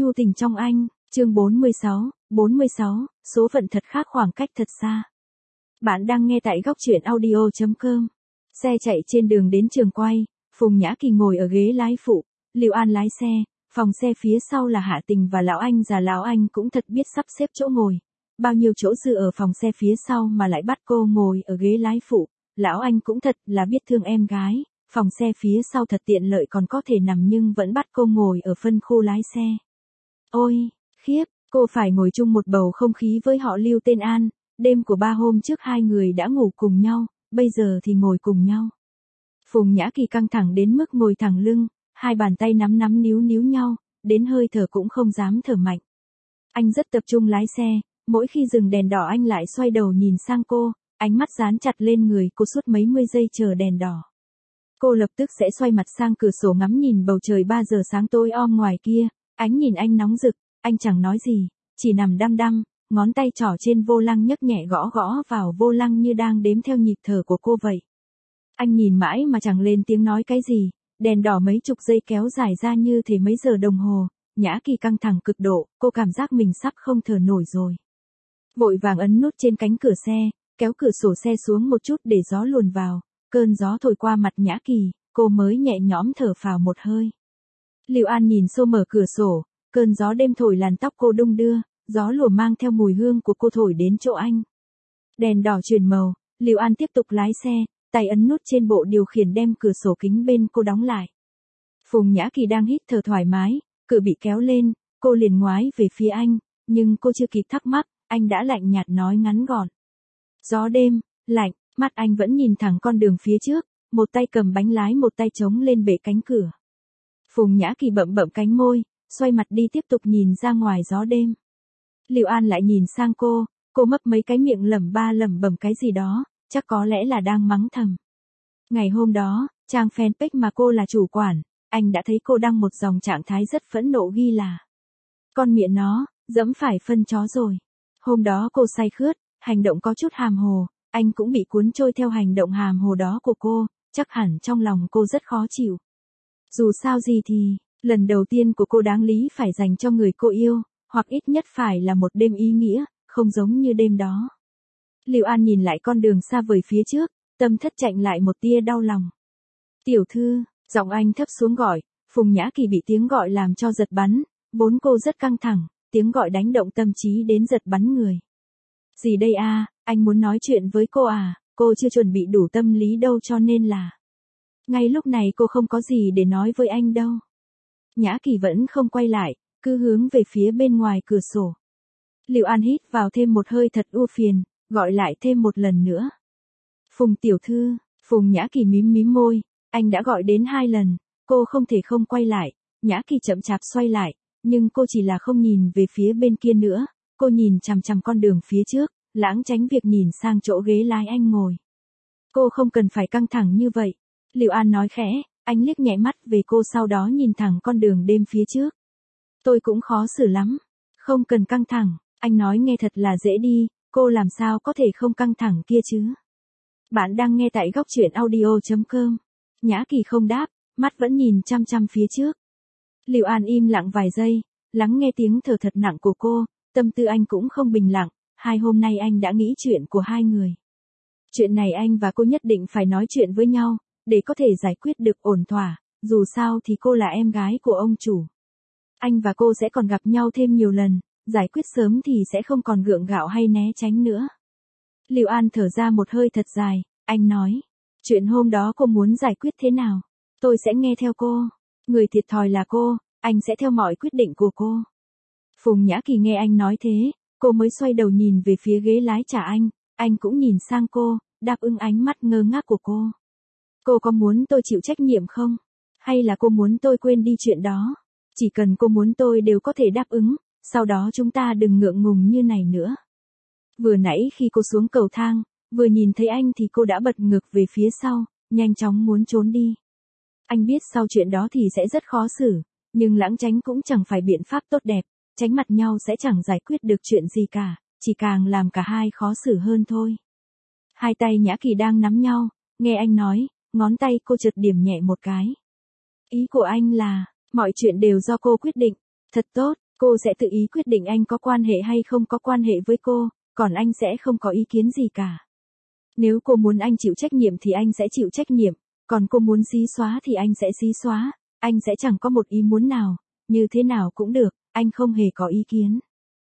nhu tình trong anh, chương 46, số phận thật khác khoảng cách thật xa. Bạn đang nghe tại góc truyện audio.com. Xe chạy trên đường đến trường quay, Phùng Nhã Kỳ ngồi ở ghế lái phụ, Liệu An lái xe, phòng xe phía sau là Hạ Tình và Lão Anh già. Lão Anh cũng thật biết sắp xếp chỗ ngồi. Bao nhiêu chỗ dư ở phòng xe phía sau mà lại bắt cô ngồi ở ghế lái phụ, Lão Anh cũng thật là biết thương em gái. Phòng xe phía sau thật tiện lợi còn có thể nằm nhưng vẫn bắt cô ngồi ở phân khu lái xe. Ôi, khiếp, cô phải ngồi chung một bầu không khí với họ Lưu tên An, đêm của 3 hôm trước hai người đã ngủ cùng nhau, bây giờ thì ngồi cùng nhau. Phùng Nhã Kỳ căng thẳng đến mức ngồi thẳng lưng, hai bàn tay nắm níu nhau, đến hơi thở cũng không dám thở mạnh. Anh rất tập trung lái xe, mỗi khi dừng đèn đỏ anh lại xoay đầu nhìn sang cô, ánh mắt dán chặt lên người cô suốt mấy mươi giây chờ đèn đỏ. Cô lập tức sẽ xoay mặt sang cửa sổ ngắm nhìn bầu trời 3 giờ sáng tối om ngoài kia, ánh nhìn anh nóng rực, anh chẳng nói gì, chỉ nằm đăm, ngón tay trỏ trên vô lăng nhấc nhẹ gõ vào vô lăng như đang đếm theo nhịp thở của cô vậy. Anh nhìn mãi mà chẳng lên tiếng nói cái gì, đèn đỏ mấy chục giây kéo dài ra như thể mấy giờ đồng hồ, Nhã Kỳ căng thẳng cực độ, cô cảm giác mình sắp không thở nổi rồi. Vội vàng ấn nút trên cánh cửa xe, kéo cửa sổ xe xuống một chút để gió luồn vào. Cơn gió thổi qua mặt Nhã Kỳ, cô mới nhẹ nhõm thở phào một hơi. Liệu An nhìn xô mở cửa sổ, cơn gió đêm thổi làn tóc cô đung đưa, gió lùa mang theo mùi hương của cô thổi đến chỗ anh. Đèn đỏ chuyển màu, Liệu An tiếp tục lái xe, tay ấn nút trên bộ điều khiển đem cửa sổ kính bên cô đóng lại. Phùng Nhã Kỳ đang hít thở thoải mái, cửa bị kéo lên, cô liền ngoái về phía anh, nhưng cô chưa kịp thắc mắc, anh đã lạnh nhạt nói ngắn gọn. Gió đêm, lạnh. Mắt anh vẫn nhìn thẳng con đường phía trước, một tay cầm bánh lái một tay chống lên bệ cánh cửa. Phùng Nhã Kỳ bậm cánh môi, xoay mặt đi tiếp tục nhìn ra ngoài gió đêm. Liệu An lại nhìn sang cô mấp mấy cái miệng lẩm bẩm cái gì đó, chắc có lẽ là đang mắng thầm. Ngày hôm đó, trang fanpage mà cô là chủ quản, anh đã thấy cô đăng một dòng trạng thái rất phẫn nộ ghi là: con mẹ nó, dẫm phải phân chó rồi. Hôm đó cô say khướt, hành động có chút hàm hồ. Anh cũng bị cuốn trôi theo hành động hàm hồ đó của cô, chắc hẳn trong lòng cô rất khó chịu. Dù sao gì thì, lần đầu tiên của cô đáng lý phải dành cho người cô yêu, hoặc ít nhất phải là một đêm ý nghĩa, không giống như đêm đó. Liệu An nhìn lại con đường xa vời phía trước, tâm thất chạnh lại một tia đau lòng. Tiểu thư, giọng anh thấp xuống gọi, Phùng Nhã Kỳ bị tiếng gọi làm cho giật bắn, vốn cô rất căng thẳng, tiếng gọi đánh động tâm trí đến giật bắn người. Gì đây à? Anh muốn nói chuyện với cô à, cô chưa chuẩn bị đủ tâm lý đâu cho nên là. Ngay lúc này cô không có gì để nói với anh đâu. Nhã Kỳ vẫn không quay lại, cứ hướng về phía bên ngoài cửa sổ. Liệu An hít vào thêm một hơi thật ưu phiền, gọi lại thêm một lần nữa. Phùng tiểu thư, Phùng Nhã Kỳ mím môi, anh đã gọi đến 2 lần, cô không thể không quay lại. Nhã Kỳ chậm chạp xoay lại, nhưng cô chỉ là không nhìn về phía bên kia nữa, cô nhìn chằm con đường phía trước. Lãng tránh việc nhìn sang chỗ ghế lái anh ngồi. Cô không cần phải căng thẳng như vậy. Liệu An nói khẽ, anh liếc nhẹ mắt về cô sau đó nhìn thẳng con đường đêm phía trước. Tôi cũng khó xử lắm. Không cần căng thẳng, anh nói nghe thật là dễ đi, cô làm sao có thể không căng thẳng kia chứ. Bạn đang nghe tại góc truyện audio.com. Nhã Kỳ không đáp, mắt vẫn nhìn chăm phía trước. Liệu An im lặng vài giây, lắng nghe tiếng thở thật nặng của cô, tâm tư anh cũng không bình lặng. 2 hôm nay anh đã nghĩ chuyện của hai người. Chuyện này anh và cô nhất định phải nói chuyện với nhau, để có thể giải quyết được ổn thỏa, dù sao thì cô là em gái của ông chủ. Anh và cô sẽ còn gặp nhau thêm nhiều lần, giải quyết sớm thì sẽ không còn gượng gạo hay né tránh nữa. Liệu An thở ra một hơi thật dài, anh nói, chuyện hôm đó cô muốn giải quyết thế nào? Tôi sẽ nghe theo cô, người thiệt thòi là cô, anh sẽ theo mọi quyết định của cô. Phùng Nhã Kỳ nghe anh nói thế. Cô mới xoay đầu nhìn về phía ghế lái trả anh cũng nhìn sang cô, đáp ứng ánh mắt ngơ ngác của cô. Cô có muốn tôi chịu trách nhiệm không? Hay là cô muốn tôi quên đi chuyện đó? Chỉ cần cô muốn tôi đều có thể đáp ứng, sau đó chúng ta đừng ngượng ngùng như này nữa. Vừa nãy khi cô xuống cầu thang, vừa nhìn thấy anh thì cô đã bật ngược về phía sau, nhanh chóng muốn trốn đi. Anh biết sau chuyện đó thì sẽ rất khó xử, nhưng lãng tránh cũng chẳng phải biện pháp tốt đẹp. Tránh mặt nhau sẽ chẳng giải quyết được chuyện gì cả, chỉ càng làm cả hai khó xử hơn thôi. Hai tay Nhã Kỳ đang nắm nhau, nghe anh nói, ngón tay cô chợt điểm nhẹ một cái. Ý của anh là, mọi chuyện đều do cô quyết định, thật tốt, Cô sẽ tự ý quyết định anh có quan hệ hay không có quan hệ với cô, còn anh sẽ không có ý kiến gì cả. Nếu cô muốn anh chịu trách nhiệm thì anh sẽ chịu trách nhiệm, còn cô muốn xí xóa thì anh sẽ xí xóa, anh sẽ chẳng có một ý muốn nào, như thế nào cũng được, anh không hề có ý kiến.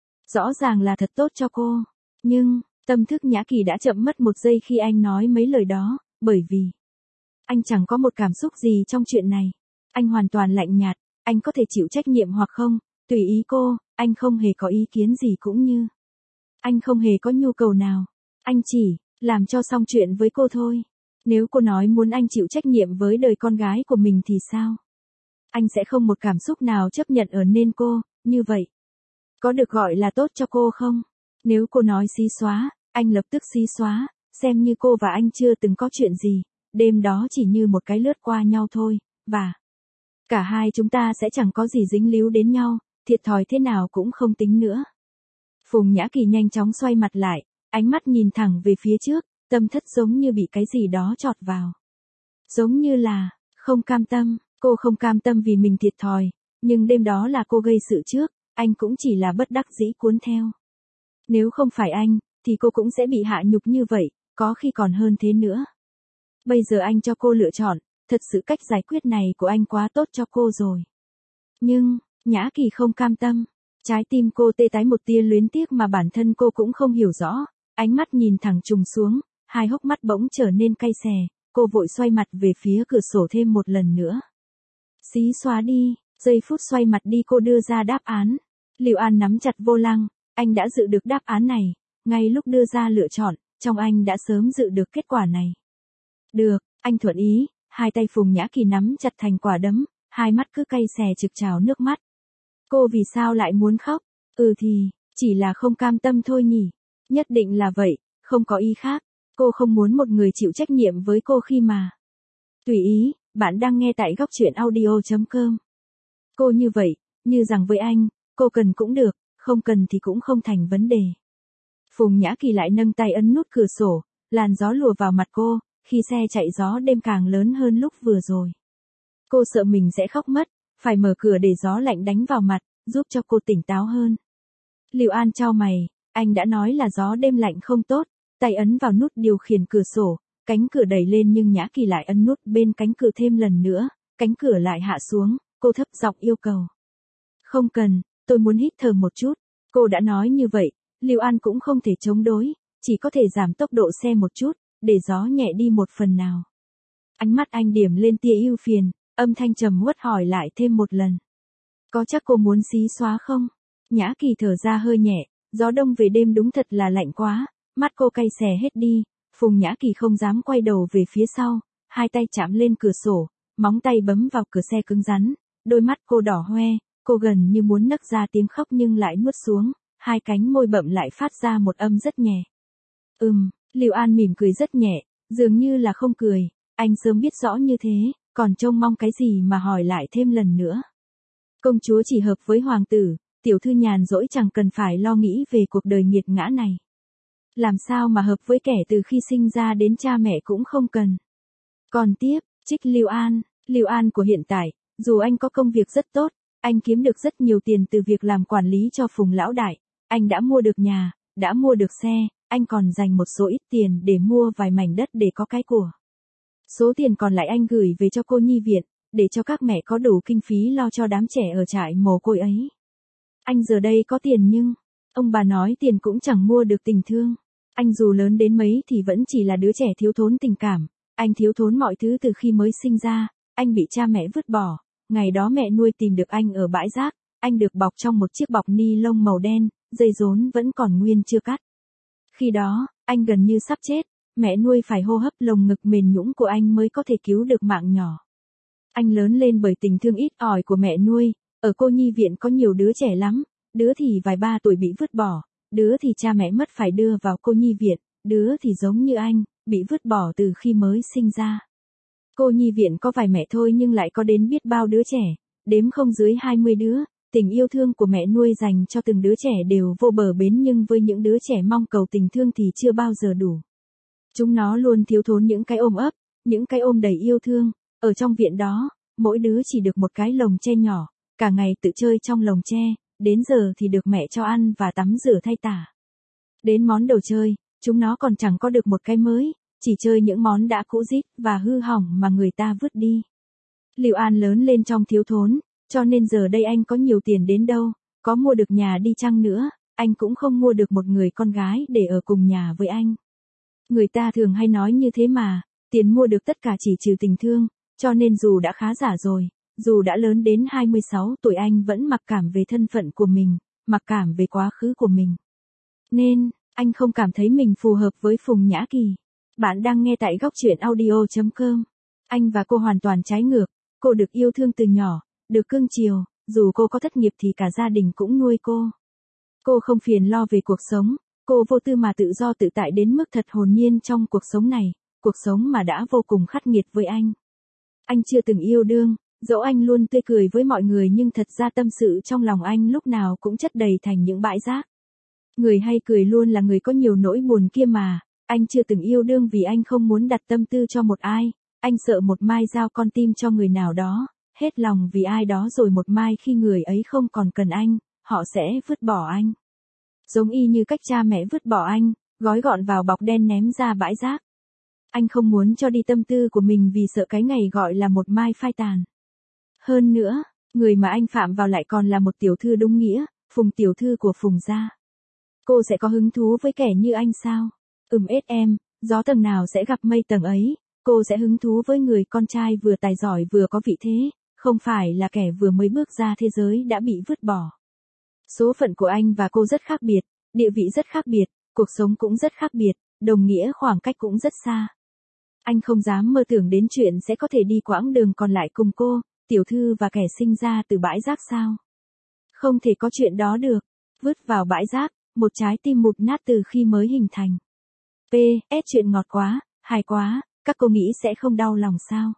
Rõ ràng là thật tốt cho cô, nhưng, tâm thức Nhã Kỳ đã chậm mất một giây khi anh nói mấy lời đó, bởi vì anh chẳng có một cảm xúc gì trong chuyện này. Anh hoàn toàn lạnh nhạt, anh có thể chịu trách nhiệm hoặc không, tùy ý cô, anh không hề có ý kiến gì cũng như anh không hề có nhu cầu nào. Anh chỉ làm cho xong chuyện với cô thôi. Nếu cô nói muốn anh chịu trách nhiệm với đời con gái của mình thì sao? Anh sẽ không một cảm xúc nào chấp nhận ở nên cô, như vậy. Có được gọi là tốt cho cô không? Nếu cô nói xí xóa, anh lập tức xí xóa, xem như cô và anh chưa từng có chuyện gì, đêm đó chỉ như một cái lướt qua nhau thôi, và cả hai chúng ta sẽ chẳng có gì dính líu đến nhau, thiệt thòi thế nào cũng không tính nữa. Phùng Nhã Kỳ nhanh chóng xoay mặt lại, ánh mắt nhìn thẳng về phía trước, tâm thất giống như bị cái gì đó chọt vào. Giống như là, không cam tâm, cô không cam tâm vì mình thiệt thòi, nhưng đêm đó là cô gây sự trước, anh cũng chỉ là bất đắc dĩ cuốn theo. Nếu không phải anh, thì cô cũng sẽ bị hạ nhục như vậy, có khi còn hơn thế nữa. Bây giờ anh cho cô lựa chọn, thật sự cách giải quyết này của anh quá tốt cho cô rồi. Nhưng, Nhã Kỳ không cam tâm. Trái tim cô tê tái một tia luyến tiếc mà bản thân cô cũng không hiểu rõ, ánh mắt nhìn thẳng trùng xuống, hai hốc mắt bỗng trở nên cay xè, cô vội xoay mặt về phía cửa sổ thêm một lần nữa. Xí xóa đi, giây phút xoay mặt đi cô đưa ra đáp án. Liệu An nắm chặt vô lăng, anh đã dự được đáp án này, ngay lúc đưa ra lựa chọn, trong anh đã sớm dự được kết quả này. Được, anh thuận ý, hai tay Phùng Nhã Kỳ nắm chặt thành quả đấm, hai mắt cứ cay xè trực trào nước mắt. Cô vì sao lại muốn khóc? Thì, chỉ là không cam tâm thôi nhỉ. Nhất định là vậy, không có ý khác. Cô không muốn một người chịu trách nhiệm với cô khi mà. Tùy ý, bạn đang nghe tại góc truyện audio.com. Cô như vậy, như rằng với anh, cô cần cũng được, không cần thì cũng không thành vấn đề. Phùng Nhã Kỳ lại nâng tay ấn nút cửa sổ, làn gió lùa vào mặt cô, khi xe chạy gió đêm càng lớn hơn lúc vừa rồi. Cô sợ mình sẽ khóc mất, phải mở cửa để gió lạnh đánh vào mặt, giúp cho cô tỉnh táo hơn. Liệu An chau mày, anh đã nói là gió đêm lạnh không tốt, tay ấn vào nút điều khiển cửa sổ, cánh cửa đẩy lên nhưng Nhã Kỳ lại ấn nút bên cánh cửa thêm lần nữa, cánh cửa lại hạ xuống, cô thấp giọng yêu cầu. Không cần, tôi muốn hít thở một chút, cô đã nói như vậy, Liệu An cũng không thể chống đối, chỉ có thể giảm tốc độ xe một chút, để gió nhẹ đi một phần nào. Ánh mắt anh điểm lên tia ưu phiền, âm thanh trầm uất hỏi lại thêm một lần. Có chắc cô muốn xí xóa không? Nhã Kỳ thở ra hơi nhẹ, gió đông về đêm đúng thật là lạnh quá, mắt cô cay xè hết đi, Phùng Nhã Kỳ không dám quay đầu về phía sau, hai tay chạm lên cửa sổ, móng tay bấm vào cửa xe cứng rắn, đôi mắt cô đỏ hoe, cô gần như muốn nấc ra tiếng khóc nhưng lại nuốt xuống, hai cánh môi bậm lại phát ra một âm rất nhẹ. Liệu An mỉm cười rất nhẹ, dường như là không cười, anh sớm biết rõ như thế, còn trông mong cái gì mà hỏi lại thêm lần nữa. Công chúa chỉ hợp với hoàng tử, tiểu thư nhàn rỗi chẳng cần phải lo nghĩ về cuộc đời nghiệt ngã này. Làm sao mà hợp với kẻ từ khi sinh ra đến cha mẹ cũng không cần. Còn tiếp, trích Liệu An của hiện tại, dù anh có công việc rất tốt, anh kiếm được rất nhiều tiền từ việc làm quản lý cho Phùng lão đại, anh đã mua được nhà, đã mua được xe, anh còn dành một số ít tiền để mua vài mảnh đất để có cái của. Số tiền còn lại anh gửi về cho cô nhi viện, để cho các mẹ có đủ kinh phí lo cho đám trẻ ở trại mồ côi ấy. Anh giờ đây có tiền nhưng, ông bà nói tiền cũng chẳng mua được tình thương. Anh dù lớn đến mấy thì vẫn chỉ là đứa trẻ thiếu thốn tình cảm, anh thiếu thốn mọi thứ từ khi mới sinh ra, anh bị cha mẹ vứt bỏ, ngày đó mẹ nuôi tìm được anh ở bãi rác, anh được bọc trong một chiếc bọc ni lông màu đen, dây rốn vẫn còn nguyên chưa cắt. Khi đó, anh gần như sắp chết, mẹ nuôi phải hô hấp lồng ngực mềm nhũn của anh mới có thể cứu được mạng nhỏ. Anh lớn lên bởi tình thương ít ỏi của mẹ nuôi, ở cô nhi viện có nhiều đứa trẻ lắm, đứa thì vài ba tuổi bị vứt bỏ, đứa thì cha mẹ mất phải đưa vào cô nhi viện, đứa thì giống như anh, bị vứt bỏ từ khi mới sinh ra. Cô nhi viện có vài mẹ thôi nhưng lại có đến biết bao đứa trẻ, đếm không dưới 20 đứa, tình yêu thương của mẹ nuôi dành cho từng đứa trẻ đều vô bờ bến nhưng với những đứa trẻ mong cầu tình thương thì chưa bao giờ đủ. Chúng nó luôn thiếu thốn những cái ôm ấp, những cái ôm đầy yêu thương, ở trong viện đó, mỗi đứa chỉ được một cái lồng tre nhỏ, cả ngày tự chơi trong lồng tre, đến giờ thì được mẹ cho ăn và tắm rửa thay tả. Đến món đồ chơi, chúng nó còn chẳng có được một cái mới, chỉ chơi những món đã cũ rích và hư hỏng mà người ta vứt đi. Lưu An lớn lên trong thiếu thốn, cho nên giờ đây anh có nhiều tiền đến đâu, có mua được nhà đi chăng nữa, anh cũng không mua được một người con gái để ở cùng nhà với anh. Người ta thường hay nói như thế mà, tiền mua được tất cả chỉ trừ tình thương, cho nên dù đã khá giả rồi, dù đã lớn đến 26 tuổi anh vẫn mặc cảm về thân phận của mình, mặc cảm về quá khứ của mình. Nên, anh không cảm thấy mình phù hợp với Phùng Nhã Kỳ. Bạn đang nghe tại góc truyện audio.com. Anh và cô hoàn toàn trái ngược, cô được yêu thương từ nhỏ, được cưng chiều, dù cô có thất nghiệp thì cả gia đình cũng nuôi cô. Cô không phiền lo về cuộc sống, cô vô tư mà tự do tự tại đến mức thật hồn nhiên trong cuộc sống này, cuộc sống mà đã vô cùng khắc nghiệt với anh. Anh chưa từng yêu đương, dẫu anh luôn tươi cười với mọi người nhưng thật ra tâm sự trong lòng anh lúc nào cũng chất đầy thành những bãi rác. Người hay cười luôn là người có nhiều nỗi buồn kia mà, anh chưa từng yêu đương vì anh không muốn đặt tâm tư cho một ai, anh sợ một mai giao con tim cho người nào đó, hết lòng vì ai đó rồi một mai khi người ấy không còn cần anh, họ sẽ vứt bỏ anh. Giống y như cách cha mẹ vứt bỏ anh, gói gọn vào bọc đen ném ra bãi rác. Anh không muốn cho đi tâm tư của mình vì sợ cái ngày gọi là một mai phai tàn. Hơn nữa, người mà anh phạm vào lại còn là một tiểu thư đúng nghĩa, Phùng tiểu thư của Phùng gia. Cô sẽ có hứng thú với kẻ như anh sao? Em, gió tầng nào sẽ gặp mây tầng ấy, cô sẽ hứng thú với người con trai vừa tài giỏi vừa có vị thế, không phải là kẻ vừa mới bước ra thế giới đã bị vứt bỏ. Số phận của anh và cô rất khác biệt, địa vị rất khác biệt, cuộc sống cũng rất khác biệt, đồng nghĩa khoảng cách cũng rất xa. Anh không dám mơ tưởng đến chuyện sẽ có thể đi quãng đường còn lại cùng cô, tiểu thư và kẻ sinh ra từ bãi rác sao? Không thể có chuyện đó được, vứt vào bãi rác, một trái tim mục nát từ khi mới hình thành. PS chuyện ngọt quá, hài quá, các cô nghĩ sẽ không đau lòng sao?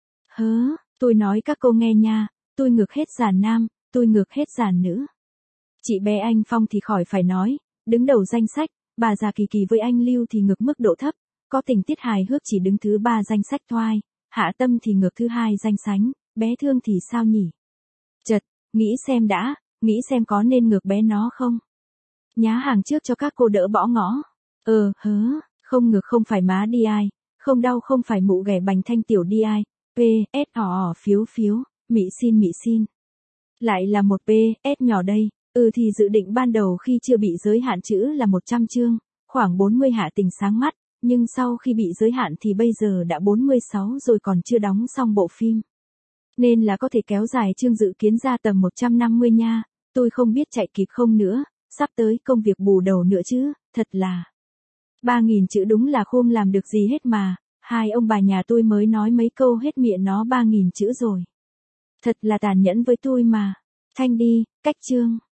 Tôi nói các cô nghe nha, tôi ngược hết giàn nam, tôi ngược hết giàn nữ. Chị bé anh Phong thì khỏi phải nói, đứng đầu danh sách, bà già Kỳ Kỳ với anh Lưu thì ngược mức độ thấp, có tình tiết hài hước chỉ đứng thứ 3 danh sách thoai, Hạ Tâm thì ngược thứ 2 danh sánh, bé Thương thì sao nhỉ? Chật, nghĩ xem đã, nghĩ xem có nên ngược bé nó không? Nhá hàng trước cho các cô đỡ bỏ ngõ. Không ngược không phải má đi ai, không đau không phải mụ ghẻ bành thanh tiểu đi ai, PS phiếu, mị xin. Lại là một PS nhỏ đây, thì dự định ban đầu khi chưa bị giới hạn chữ là 100 chương, khoảng 40 hạ tình sáng mắt, nhưng sau khi bị giới hạn thì bây giờ đã 46 rồi còn chưa đóng xong bộ phim. Nên là có thể kéo dài chương dự kiến ra tầm 150 nha, tôi không biết chạy kịp không nữa, sắp tới công việc bù đầu nữa chứ, thật là. 3.000 chữ đúng là không làm được gì hết mà, hai ông bà nhà tôi mới nói mấy câu hết miệng nó 3.000 chữ rồi. Thật là tàn nhẫn với tôi mà. Thanh đi, cách chương.